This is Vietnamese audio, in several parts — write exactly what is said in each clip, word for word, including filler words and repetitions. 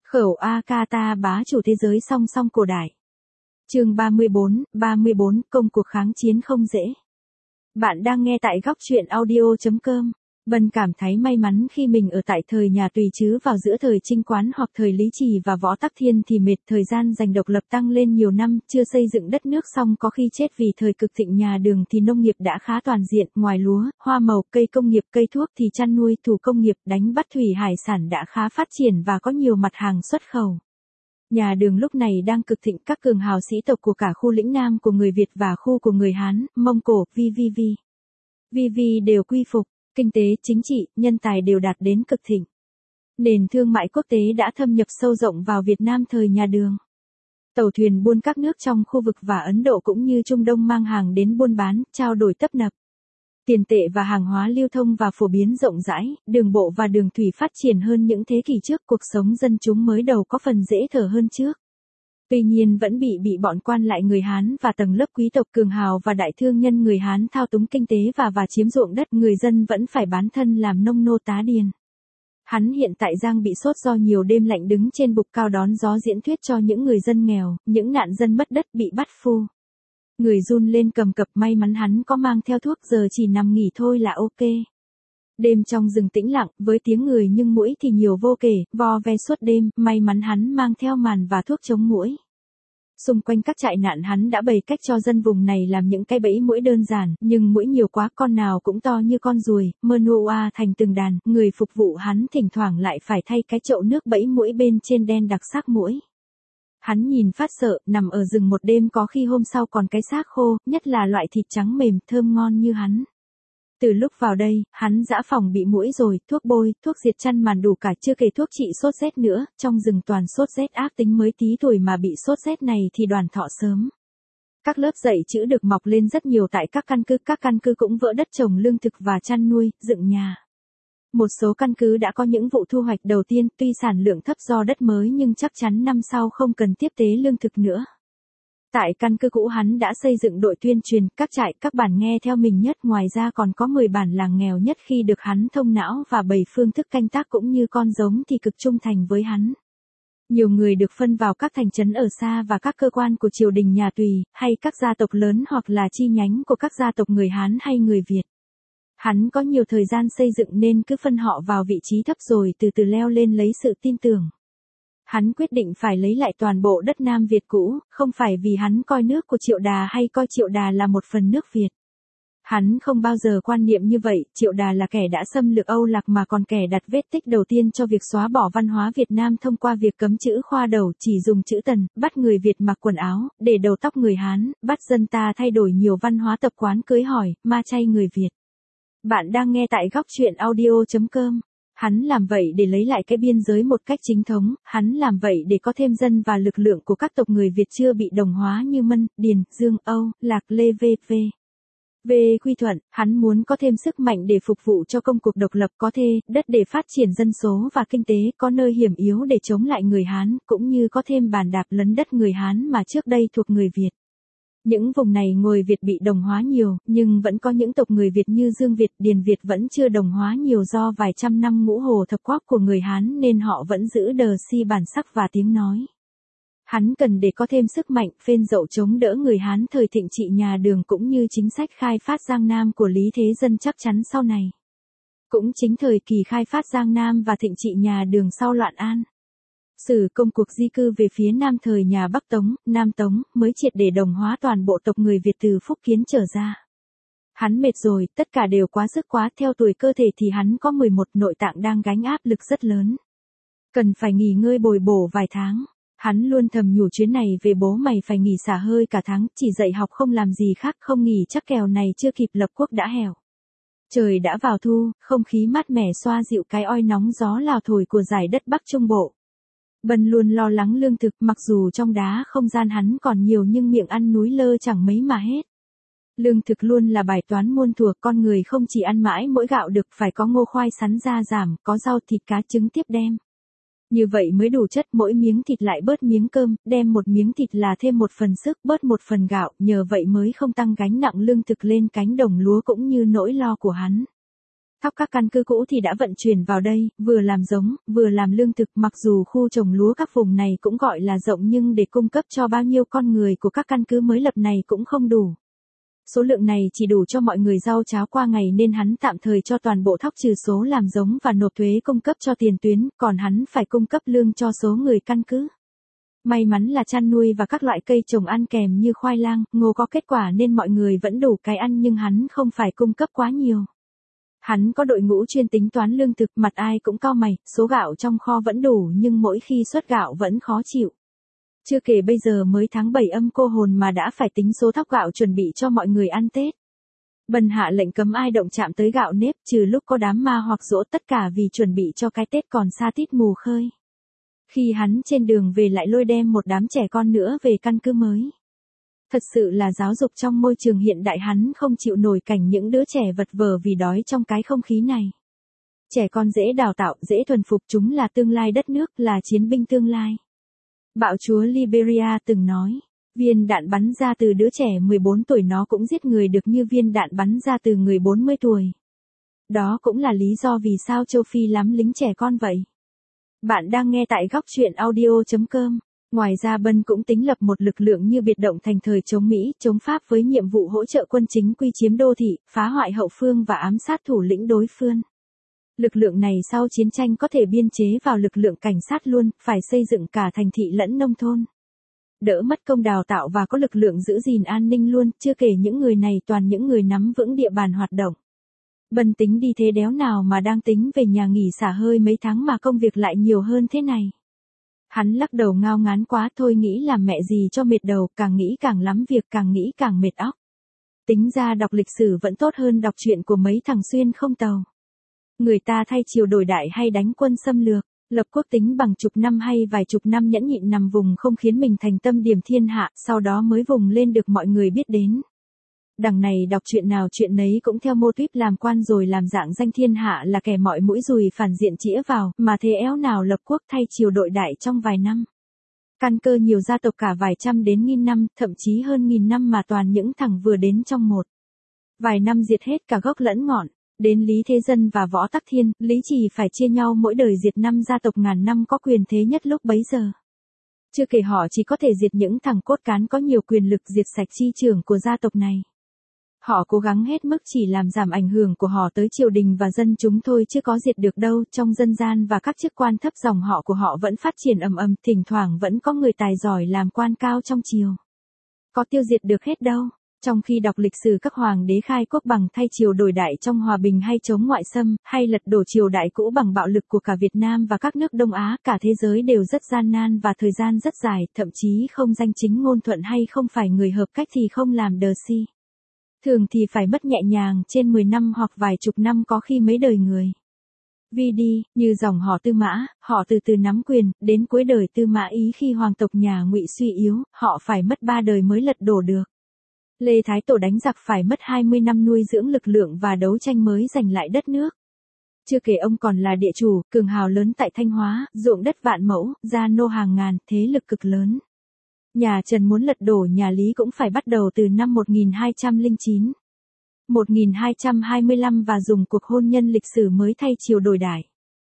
Khẩu Akata bá chủ thế giới song song cổ đại. Chương ba mươi bốn, ba mươi bốn, công cuộc kháng chiến không dễ. Bạn đang nghe tại góc truyện audio chấm com. Bần cảm thấy may mắn khi mình ở tại thời nhà Tùy, chứ vào giữa thời Trinh Quán hoặc thời Lý Trì và Võ Tắc Thiên thì mệt. Thời gian giành độc lập tăng lên nhiều năm, chưa xây dựng đất nước xong có khi chết. Vì thời cực thịnh nhà Đường thì nông nghiệp đã khá toàn diện, ngoài lúa, hoa màu, cây công nghiệp, cây thuốc thì chăn nuôi, thủ công nghiệp, đánh bắt, thủy hải sản đã khá phát triển và có nhiều mặt hàng xuất khẩu. Nhà Đường lúc này đang cực thịnh, các cường hào sĩ tộc của cả khu lĩnh Nam của người Việt và khu của người Hán, Mông Cổ, vi vi vi. Vi vi đều quy phục. Kinh tế, chính trị, nhân tài đều đạt đến cực thịnh. Nền thương mại quốc tế đã thâm nhập sâu rộng vào Việt Nam thời nhà Đường. Tàu thuyền buôn các nước trong khu vực và Ấn Độ cũng như Trung Đông mang hàng đến buôn bán, trao đổi tấp nập. Tiền tệ và hàng hóa lưu thông và phổ biến rộng rãi, đường bộ và đường thủy phát triển hơn những thế kỷ trước, cuộc sống dân chúng mới đầu có phần dễ thở hơn trước. Tuy nhiên vẫn bị bị bọn quan lại người Hán và tầng lớp quý tộc cường hào và đại thương nhân người Hán thao túng kinh tế và và chiếm ruộng đất, người dân vẫn phải bán thân làm nông nô tá điền. Hắn hiện tại đang bị sốt do nhiều đêm lạnh đứng trên bục cao đón gió diễn thuyết cho những người dân nghèo, những nạn dân mất đất bị bắt phu. Người run lên cầm cập, may mắn hắn có mang theo thuốc, giờ chỉ nằm nghỉ thôi là ok. Đêm trong rừng tĩnh lặng, với tiếng người nhưng muỗi thì nhiều vô kể, vo ve suốt đêm, may mắn hắn mang theo màn và thuốc chống muỗi. Xung quanh các trại nạn hắn đã bày cách cho dân vùng này làm những cái bẫy muỗi đơn giản, nhưng muỗi nhiều quá, con nào cũng to như con ruồi, mơ noa thành từng đàn, người phục vụ hắn thỉnh thoảng lại phải thay cái chậu nước bẫy muỗi bên trên đen đặc xác muỗi. Hắn nhìn phát sợ, nằm ở rừng một đêm có khi hôm sau còn cái xác khô, nhất là loại thịt trắng mềm, thơm ngon như hắn. Từ lúc vào đây, hắn dã phòng bị muỗi rồi, thuốc bôi, thuốc diệt chăn màn đủ cả, chưa kể thuốc trị sốt rét nữa, trong rừng toàn sốt rét ác tính, mới tí tuổi mà bị sốt rét này thì đoàn thọ sớm. Các lớp dạy chữ được mọc lên rất nhiều tại các căn cứ, các căn cứ cũng vỡ đất trồng lương thực và chăn nuôi, dựng nhà. Một số căn cứ đã có những vụ thu hoạch đầu tiên, tuy sản lượng thấp do đất mới nhưng chắc chắn năm sau không cần tiếp tế lương thực nữa. Tại căn cứ cũ hắn đã xây dựng đội tuyên truyền, các trại, các bản nghe theo mình nhất, ngoài ra còn có mười bản làng nghèo nhất khi được hắn thông não và bày phương thức canh tác cũng như con giống thì cực trung thành với hắn. Nhiều người được phân vào các thành trấn ở xa và các cơ quan của triều đình nhà Tùy, hay các gia tộc lớn hoặc là chi nhánh của các gia tộc người Hán hay người Việt. Hắn có nhiều thời gian xây dựng nên cứ phân họ vào vị trí thấp rồi từ từ leo lên lấy sự tin tưởng. Hắn quyết định phải lấy lại toàn bộ đất Nam Việt cũ, không phải vì hắn coi nước của Triệu Đà hay coi Triệu Đà là một phần nước Việt. Hắn không bao giờ quan niệm như vậy, Triệu Đà là kẻ đã xâm lược Âu Lạc mà còn kẻ đặt vết tích đầu tiên cho việc xóa bỏ văn hóa Việt Nam thông qua việc cấm chữ khoa đầu, chỉ dùng chữ Tần, bắt người Việt mặc quần áo, để đầu tóc người Hán, bắt dân ta thay đổi nhiều văn hóa tập quán cưới hỏi, ma chay người Việt. Bạn đang nghe tại góc truyện audio chấm com. Hắn làm vậy để lấy lại cái biên giới một cách chính thống, hắn làm vậy để có thêm dân và lực lượng của các tộc người Việt chưa bị đồng hóa như Mân, Điền, Dương, Âu, Lạc, Lê vân vân. Về quy thuận, hắn muốn có thêm sức mạnh để phục vụ cho công cuộc độc lập, có thê, đất để phát triển dân số và kinh tế, có nơi hiểm yếu để chống lại người Hán, cũng như có thêm bàn đạp lấn đất người Hán mà trước đây thuộc người Việt. Những vùng này người Việt bị đồng hóa nhiều, nhưng vẫn có những tộc người Việt như Dương Việt, Điền Việt vẫn chưa đồng hóa nhiều do vài trăm năm ngũ hồ thập quốc của người Hán nên họ vẫn giữ đờ si bản sắc và tiếng nói. Hắn cần để có thêm sức mạnh, phên dậu chống đỡ người Hán thời thịnh trị nhà Đường cũng như chính sách khai phát Giang Nam của Lý Thế Dân chắc chắn sau này. Cũng chính thời kỳ khai phát Giang Nam và thịnh trị nhà Đường sau loạn An. Sử công cuộc di cư về phía Nam thời nhà Bắc Tống, Nam Tống, mới triệt để đồng hóa toàn bộ tộc người Việt từ Phúc Kiến trở ra. Hắn mệt rồi, tất cả đều quá sức quá, theo tuổi cơ thể thì hắn có mười một, nội tạng đang gánh áp lực rất lớn. Cần phải nghỉ ngơi bồi bổ vài tháng. Hắn luôn thầm nhủ chuyến này về bố mày phải nghỉ xả hơi cả tháng, chỉ dạy học không làm gì khác, không nghỉ chắc kèo này chưa kịp lập quốc đã hẻo. Trời đã vào thu, không khí mát mẻ xoa dịu cái oi nóng gió Lào thổi của giải đất Bắc Trung Bộ. Bân luôn lo lắng lương thực, mặc dù trong đá không gian hắn còn nhiều nhưng miệng ăn núi lơ chẳng mấy mà hết. Lương thực luôn là bài toán muôn thuở, con người không chỉ ăn mãi mỗi gạo được, phải có ngô khoai sắn da giảm, có rau thịt cá trứng tiếp đem. Như vậy mới đủ chất, mỗi miếng thịt lại bớt miếng cơm, đem một miếng thịt là thêm một phần sức, bớt một phần gạo, nhờ vậy mới không tăng gánh nặng lương thực lên cánh đồng lúa cũng như nỗi lo của hắn. Thóc các căn cứ cũ thì đã vận chuyển vào đây, vừa làm giống, vừa làm lương thực, mặc dù khu trồng lúa các vùng này cũng gọi là rộng nhưng để cung cấp cho bao nhiêu con người của các căn cứ mới lập này cũng không đủ. Số lượng này chỉ đủ cho mọi người rau cháo qua ngày nên hắn tạm thời cho toàn bộ thóc trừ số làm giống và nộp thuế cung cấp cho tiền tuyến, còn hắn phải cung cấp lương cho số người căn cứ. May mắn là chăn nuôi và các loại cây trồng ăn kèm như khoai lang, ngô có kết quả nên mọi người vẫn đủ cái ăn nhưng hắn không phải cung cấp quá nhiều. Hắn có đội ngũ chuyên tính toán lương thực, mặt ai cũng cau mày, số gạo trong kho vẫn đủ nhưng mỗi khi xuất gạo vẫn khó chịu. Chưa kể bây giờ mới tháng bảy âm cô hồn mà đã phải tính số thóc gạo chuẩn bị cho mọi người ăn Tết. Bần hạ lệnh cấm ai động chạm tới gạo nếp trừ lúc có đám ma hoặc giỗ, tất cả vì chuẩn bị cho cái Tết còn xa tít mù khơi. Khi hắn trên đường về lại lôi đem một đám trẻ con nữa về căn cứ mới. Thật sự là giáo dục trong môi trường hiện đại hắn không chịu nổi cảnh những đứa trẻ vật vờ vì đói trong cái không khí này. Trẻ con dễ đào tạo, dễ thuần phục, chúng là tương lai đất nước, là chiến binh tương lai. Bạo chúa Liberia từng nói, viên đạn bắn ra từ đứa trẻ mười bốn tuổi nó cũng giết người được như viên đạn bắn ra từ người bốn mươi tuổi. Đó cũng là lý do vì sao châu Phi lắm lính trẻ con vậy. Bạn đang nghe tại góc truyện audio chấm com. Ngoài ra Bân cũng tính lập một lực lượng như biệt động thành thời chống Mỹ, chống Pháp với nhiệm vụ hỗ trợ quân chính quy chiếm đô thị, phá hoại hậu phương và ám sát thủ lĩnh đối phương. Lực lượng này sau chiến tranh có thể biên chế vào lực lượng cảnh sát luôn, phải xây dựng cả thành thị lẫn nông thôn. Đỡ mất công đào tạo và có lực lượng giữ gìn an ninh luôn, chưa kể những người này toàn những người nắm vững địa bàn hoạt động. Bân tính đi thế đéo nào mà đang tính về nhà nghỉ xả hơi mấy tháng mà công việc lại nhiều hơn thế này. Hắn lắc đầu ngao ngán quá, thôi nghĩ làm mẹ gì cho mệt đầu, càng nghĩ càng lắm việc, càng nghĩ càng mệt óc. Tính ra đọc lịch sử vẫn tốt hơn đọc truyện của mấy thằng xuyên không tàu. Người ta thay triều đổi đại hay đánh quân xâm lược, lập quốc tính bằng chục năm hay vài chục năm nhẫn nhịn nằm vùng không khiến mình thành tâm điểm thiên hạ, sau đó mới vùng lên được mọi người biết đến. Đằng này đọc chuyện nào chuyện nấy cũng theo mô típ làm quan rồi làm dạng danh thiên hạ là kẻ mọi mũi dùi phản diện chĩa vào, mà thế éo nào lập quốc thay triều đội đại trong vài năm. Căn cơ nhiều gia tộc cả vài trăm đến nghìn năm, thậm chí hơn nghìn năm mà toàn những thằng vừa đến trong một. Vài năm diệt hết cả gốc lẫn ngọn, đến Lý Thế Dân và Võ Tắc Thiên, Lý Trì phải chia nhau mỗi đời diệt năm gia tộc ngàn năm có quyền thế nhất lúc bấy giờ. Chưa kể họ chỉ có thể diệt những thằng cốt cán có nhiều quyền lực, diệt sạch chi trưởng của gia tộc này. Họ cố gắng hết mức chỉ làm giảm ảnh hưởng của họ tới triều đình và dân chúng thôi chứ có diệt được đâu, trong dân gian và các chức quan thấp dòng họ của họ vẫn phát triển ầm ầm, thỉnh thoảng vẫn có người tài giỏi làm quan cao trong triều. Có tiêu diệt được hết đâu, trong khi đọc lịch sử các hoàng đế khai quốc bằng thay triều đổi đại trong hòa bình hay chống ngoại xâm, hay lật đổ triều đại cũ bằng bạo lực của cả Việt Nam và các nước Đông Á, cả thế giới đều rất gian nan và thời gian rất dài, thậm chí không danh chính ngôn thuận hay không phải người hợp cách thì không làm đờ si. Thường thì phải mất nhẹ nhàng trên mười năm hoặc vài chục năm có khi mấy đời người. Vì đi, như dòng họ Tư Mã, họ từ từ nắm quyền, đến cuối đời Tư Mã Ý khi hoàng tộc nhà Ngụy suy yếu, họ phải mất ba đời mới lật đổ được. Lê Thái Tổ đánh giặc phải mất hai mươi năm nuôi dưỡng lực lượng và đấu tranh mới giành lại đất nước. Chưa kể ông còn là địa chủ, cường hào lớn tại Thanh Hóa, ruộng đất vạn mẫu, gia nô hàng ngàn, thế lực cực lớn. Nhà Trần muốn lật đổ nhà Lý cũng phải bắt đầu từ năm một nghìn hai trăm lẻ chín. một nghìn hai trăm hai mươi lăm và dùng cuộc hôn nhân lịch sử mới thay triều đổi đại.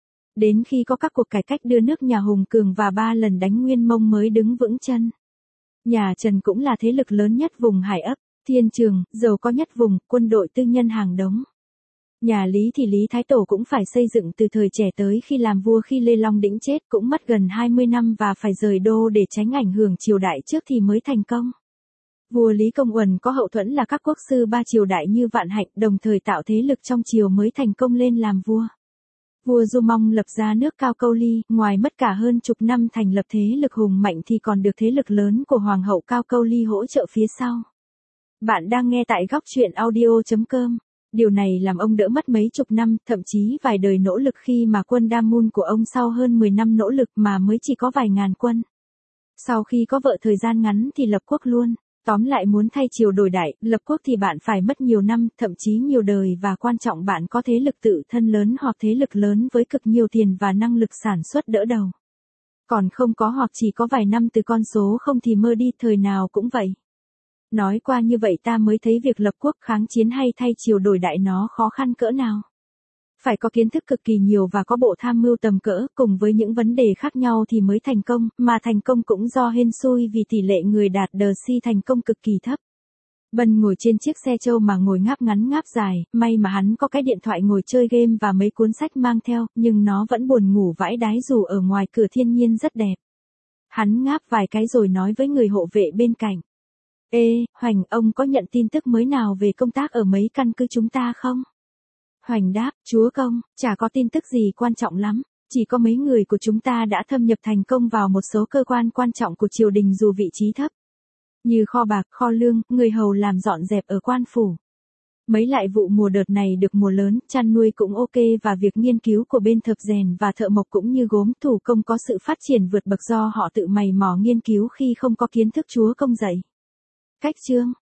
Đến khi có các cuộc cải cách đưa nước nhà hùng cường và ba lần đánh Nguyên Mông mới đứng vững chân. Nhà Trần cũng là thế lực lớn nhất vùng Hải Ấp, Thiên Trường, giàu có nhất vùng, quân đội tư nhân hàng đống. Nhà Lý thì Lý Thái Tổ cũng phải xây dựng từ thời trẻ tới khi làm vua, khi Lê Long Đĩnh chết cũng mất gần hai mươi năm và phải rời đô để tránh ảnh hưởng triều đại trước thì mới thành công. Vua Lý Công Uẩn có hậu thuẫn là các quốc sư ba triều đại như Vạn Hạnh, đồng thời tạo thế lực trong triều mới thành công lên làm vua. Vua Du Mông lập ra nước Cao Câu Ly, ngoài mất cả hơn chục năm thành lập thế lực hùng mạnh thì còn được thế lực lớn của Hoàng hậu Cao Câu Ly hỗ trợ phía sau. Bạn đang nghe tại góc truyện audio chấm com. Điều này làm ông đỡ mất mấy chục năm, thậm chí vài đời nỗ lực khi mà quân Damun của ông sau hơn mười năm nỗ lực mà mới chỉ có vài ngàn quân. Sau khi có vợ thời gian ngắn thì lập quốc luôn. Tóm lại muốn thay triều đổi đại, lập quốc thì bạn phải mất nhiều năm, thậm chí nhiều đời và quan trọng bạn có thế lực tự thân lớn hoặc thế lực lớn với cực nhiều tiền và năng lực sản xuất đỡ đầu. Còn không có hoặc chỉ có vài năm từ con số không thì mơ đi, thời nào cũng vậy. Nói qua như vậy ta mới thấy việc lập quốc kháng chiến hay thay triều đổi đại nó khó khăn cỡ nào. Phải có kiến thức cực kỳ nhiều và có bộ tham mưu tầm cỡ, cùng với những vấn đề khác nhau thì mới thành công, mà thành công cũng do hên xui vì tỷ lệ người đạt đờ si thành công cực kỳ thấp. Bân ngồi trên chiếc xe trâu mà ngồi ngáp ngắn ngáp dài, may mà hắn có cái điện thoại ngồi chơi game và mấy cuốn sách mang theo, nhưng nó vẫn buồn ngủ vãi đái dù ở ngoài cửa thiên nhiên rất đẹp. Hắn ngáp vài cái rồi nói với người hộ vệ bên cạnh. Ê, Hoành, ông có nhận tin tức mới nào về công tác ở mấy căn cứ chúng ta không? Hoành đáp, chúa công, chả có tin tức gì quan trọng lắm, chỉ có mấy người của chúng ta đã thâm nhập thành công vào một số cơ quan quan trọng của triều đình dù vị trí thấp. Như kho bạc, kho lương, người hầu làm dọn dẹp ở quan phủ. Mấy lại vụ mùa đợt này được mùa lớn, chăn nuôi cũng ok và việc nghiên cứu của bên thợ rèn và thợ mộc cũng như gốm thủ công có sự phát triển vượt bậc do họ tự mày mò nghiên cứu khi không có kiến thức chúa công dạy. Cách chương